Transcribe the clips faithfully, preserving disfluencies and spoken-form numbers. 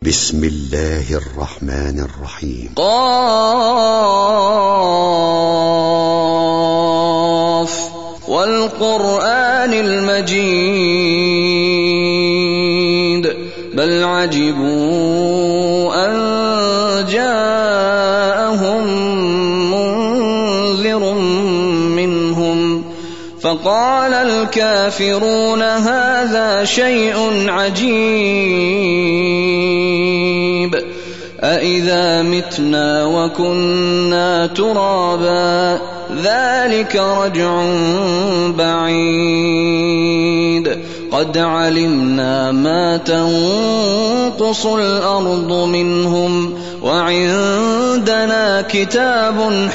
بسم الله الرحمن الرحيم. قاف والقرآن المجيد بل عجبوا أن جاءهم منذر منهم فقال الكافرون هذا شيء عجيب أإذا متنا وكنا ترابا ذلك رجع بعيد قد علمنا ما تنقص الأرض منهم وعندنا كتاب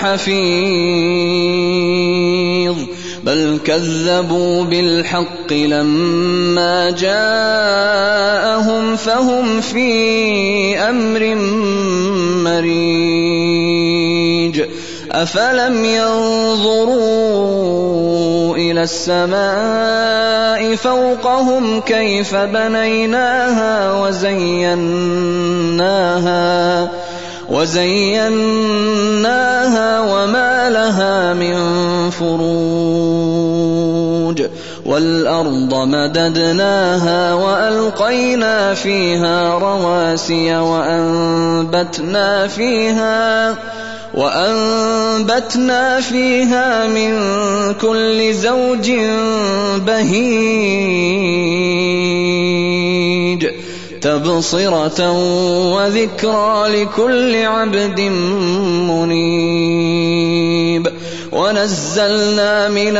حفيظ بل كذبوا بالحق لما جاءهم فهم في أمر مريج أفلم ينظروا إلى السماء فوقهم كيف بنيناها وزيناها وزيناها وما لها من فروج والأرض مددناها وألقينا فيها رواسي وأنبتنا فيها وأنبتنا فيها من كل زوج بهيج تبصرة وذكرى لكل عبد منيب ونزلنا من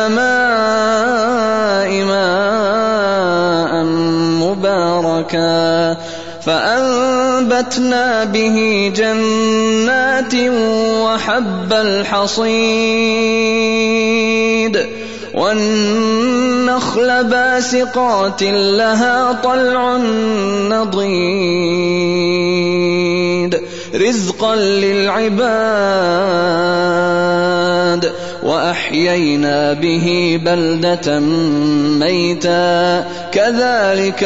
السماء ماء مباركا فأنبتنا به جنات وحب الحصيد والنخل باسقات لها طلع نضيد رزقا للعباد وأحيينا به بلدة ميتا كذلك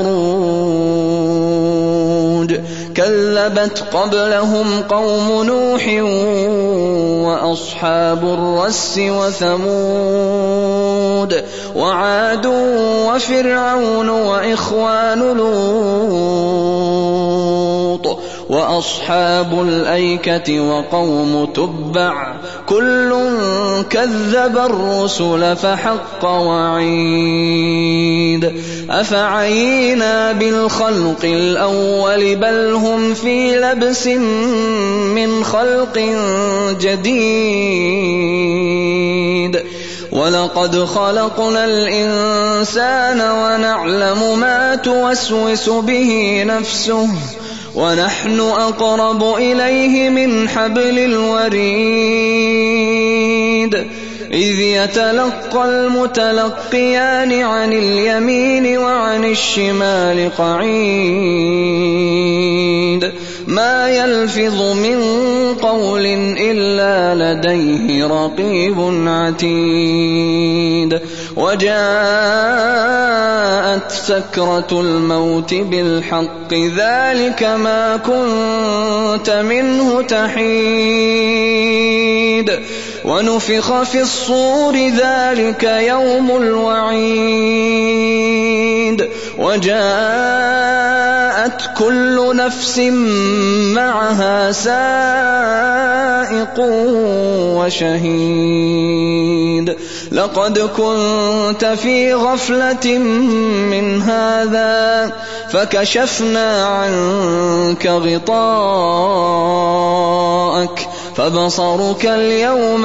الخروج كذبت قبلهم قوم نوح وأصحاب الرس وثمود وعاد وفرعون وإخوان لوط وأصحاب الأيكة وقوم تبع كل كذب الرسل فحق وعيد أفعينا بالخلق الأول بل هم في لبس من خلق جديد ولقد خلقنا الإنسان ونعلم ما توسوس به نفسه ونحن أقرب إليه من حبل الوريد إذ يتلقى المتلقيان عن اليمين وعن الشمال قعيد ما يلفظ من قول إلا لديه رقيب عتيد وجاءت سكرة الموت بالحق ذلك ما كنت منه تحيد ونفخ في الصور ذلك يوم الوعيد وجاءت كل نفس معها سائق وشهيد لقد كنت في غفلة من هذا فكشفنا عنك غطاءك فبصرك اليوم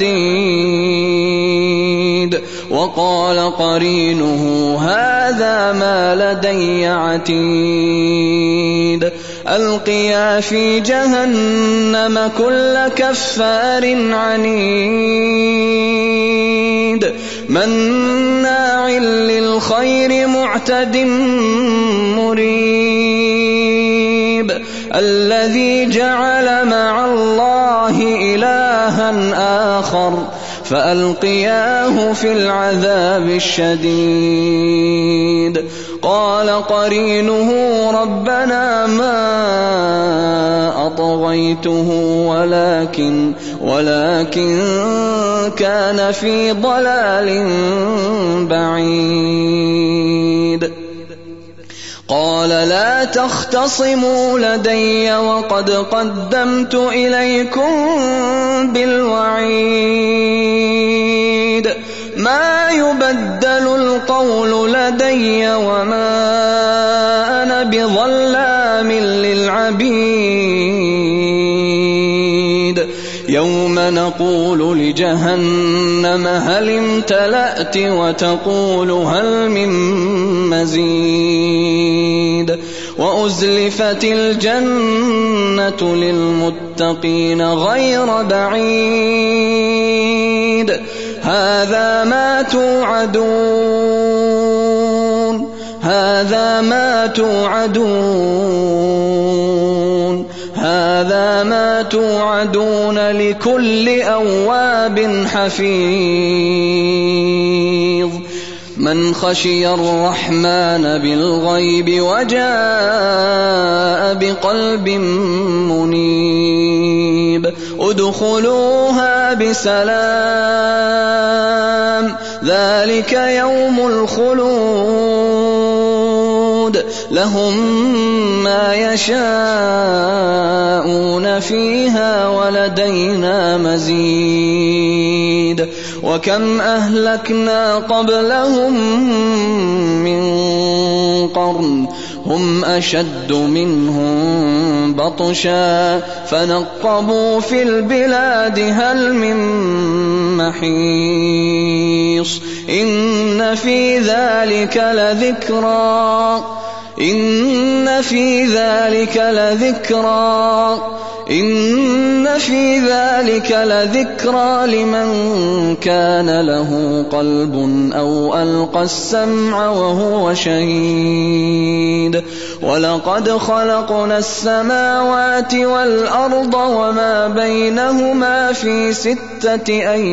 حديد وقال قرينه هذا ما لدي عتيد ألقيا في جهنم كل كفار عنيد مناع للخير معتد مريب الذي جعل مع الله إلها آخر فألقياه في العذاب الشديد قال قرينه ربنا ما أطغيته ولكن, ولكن كان في ضلال بعيد قال لا تختصموا لدي وقد قدمت إليكم بالوعيد ما يبدل القول لدي وما أنا بظلام للعبيد يوم نقول لجهنم هل امتلأت وتقول هل من مزيد وأزلفت الجنة للمتقين غير بعيد هذا ما توعدون هذا ما توعدون هذا ما توعدون لكل أواب حفيظ من خشي الرحمن بالغيب وجاء بقلب منيب ادخلوها بسلام ذلك يوم الخلود لهم ما يشاءون فيها ولدينا مزيد وكم أهلكنا قبلهم من قرن هم أشد منهم بطشا فنقبوا في البلاد هل من محيص إن في ذلك لذكرى إن في ذلك لذكرى إن في ذلك لذكرى لمن كان له قلب أو ألقى السمع وهو شهيد ولقد خلقنا السماوات والأرض وما بينهما في ستة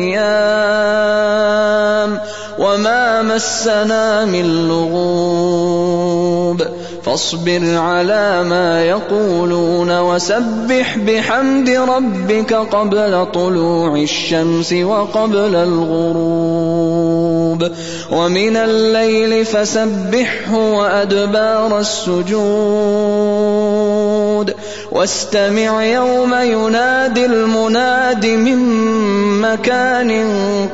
أيام وما مسنا من لغوب فاصبر على ما يقولون وسبح بحمد ربك قبل طلوع الشمس وقبل الغروب ومن الليل فسبحه وأدبار السجود واستمع يوم ينادي المناد من مكان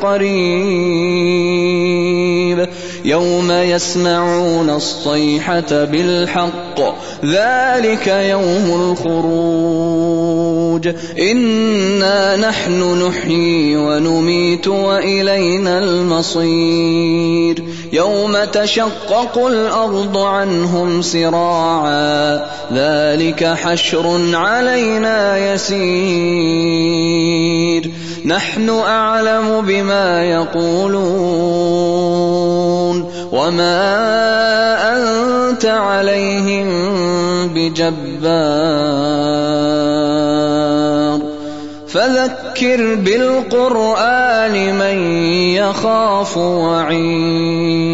قريب يوم يسمعون الصيحة بالحق ذلك يوم الخروج إنا نحن نحيي ونميت وإلينا المصير يوم تشقق الأرض عنهم سراعا ذلك حشر علينا يسير نحن أعلم بما يقولون وما أنت عليهم بجبار فذكر بالقرآن من يخاف وعيد